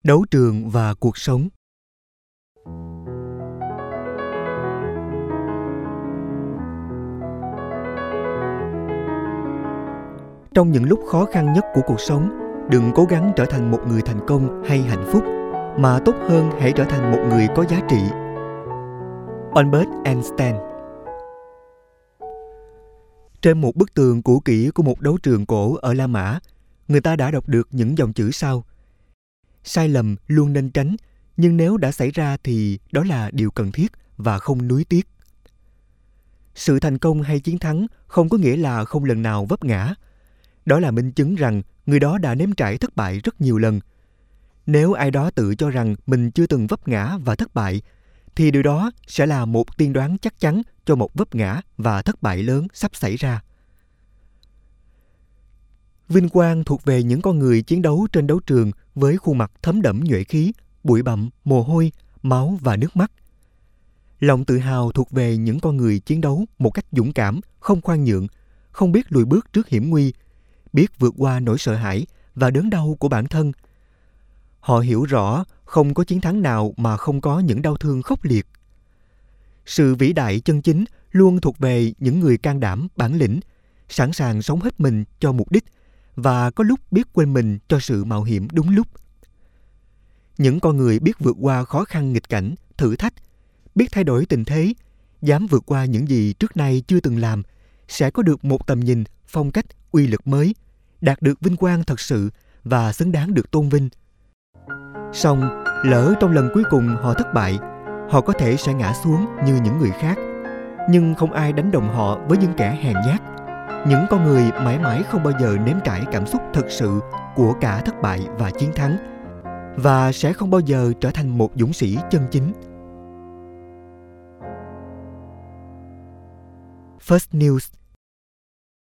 Đấu trường và cuộc sống. Trong những lúc khó khăn nhất của cuộc sống, đừng cố gắng trở thành một người thành công hay hạnh phúc, mà tốt hơn hãy trở thành một người có giá trị. Albert Einstein. Trên một bức tường cũ kỹ của một đấu trường cổ ở La Mã, người ta đã đọc được những dòng chữ sau: sai lầm luôn nên tránh, nhưng nếu đã xảy ra thì đó là điều cần thiết và không nuối tiếc. Sự thành công hay chiến thắng không có nghĩa là không lần nào vấp ngã. Đó là minh chứng rằng người đó đã nếm trải thất bại rất nhiều lần. Nếu ai đó tự cho rằng mình chưa từng vấp ngã và thất bại, thì điều đó sẽ là một tiên đoán chắc chắn cho một vấp ngã và thất bại lớn sắp xảy ra. Vinh quang thuộc về những con người chiến đấu trên đấu trường với khuôn mặt thấm đẫm nhuệ khí, bụi bặm, mồ hôi, máu và nước mắt. Lòng tự hào thuộc về những con người chiến đấu một cách dũng cảm, không khoan nhượng, không biết lùi bước trước hiểm nguy, biết vượt qua nỗi sợ hãi và đớn đau của bản thân. Họ hiểu rõ không có chiến thắng nào mà không có những đau thương khốc liệt. Sự vĩ đại chân chính luôn thuộc về những người can đảm, bản lĩnh, sẵn sàng sống hết mình cho mục đích và có lúc biết quên mình cho sự mạo hiểm đúng lúc. Những con người biết vượt qua khó khăn nghịch cảnh, thử thách, biết thay đổi tình thế, dám vượt qua những gì trước nay chưa từng làm, sẽ có được một tầm nhìn, phong cách, uy lực mới, đạt được vinh quang thật sự và xứng đáng được tôn vinh. Song, lỡ trong lần cuối cùng họ thất bại, họ có thể sẽ ngã xuống như những người khác, nhưng không ai đánh đồng họ với những kẻ hèn nhát. Những con người mãi mãi không bao giờ nếm trải cảm xúc thực sự của cả thất bại và chiến thắng, và sẽ không bao giờ trở thành một dũng sĩ chân chính. First News